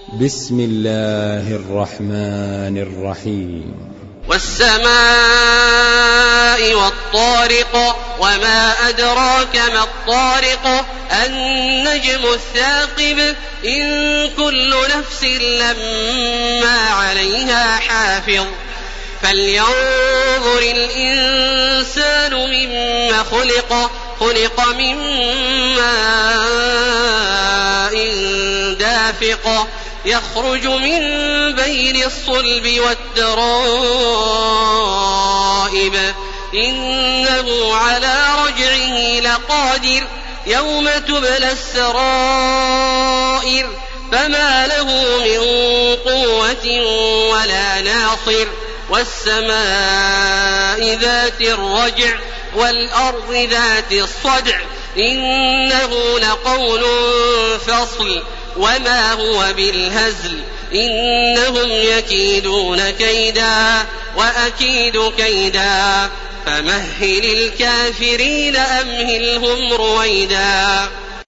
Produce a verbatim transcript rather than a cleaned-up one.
بسم الله الرحمن الرحيم. والسماء والطارق وما أدراك ما الطارق النجم الثاقب إن كل نفس لما عليها حافظ فلينظر الإنسان مما خلق خلق من ماء دافق يخرج من بين الصلب والترائب إنه على رجعه لقادر يوم تبلى السرائر فما له من قوة ولا ناصر والسماء ذات الرجع والأرض ذات الصدع إنه لقول فصل وما هو بالهزل إنهم يكيدون كيدا وأكيد كيدا فمهل الكافرين أمهلهم رويدا.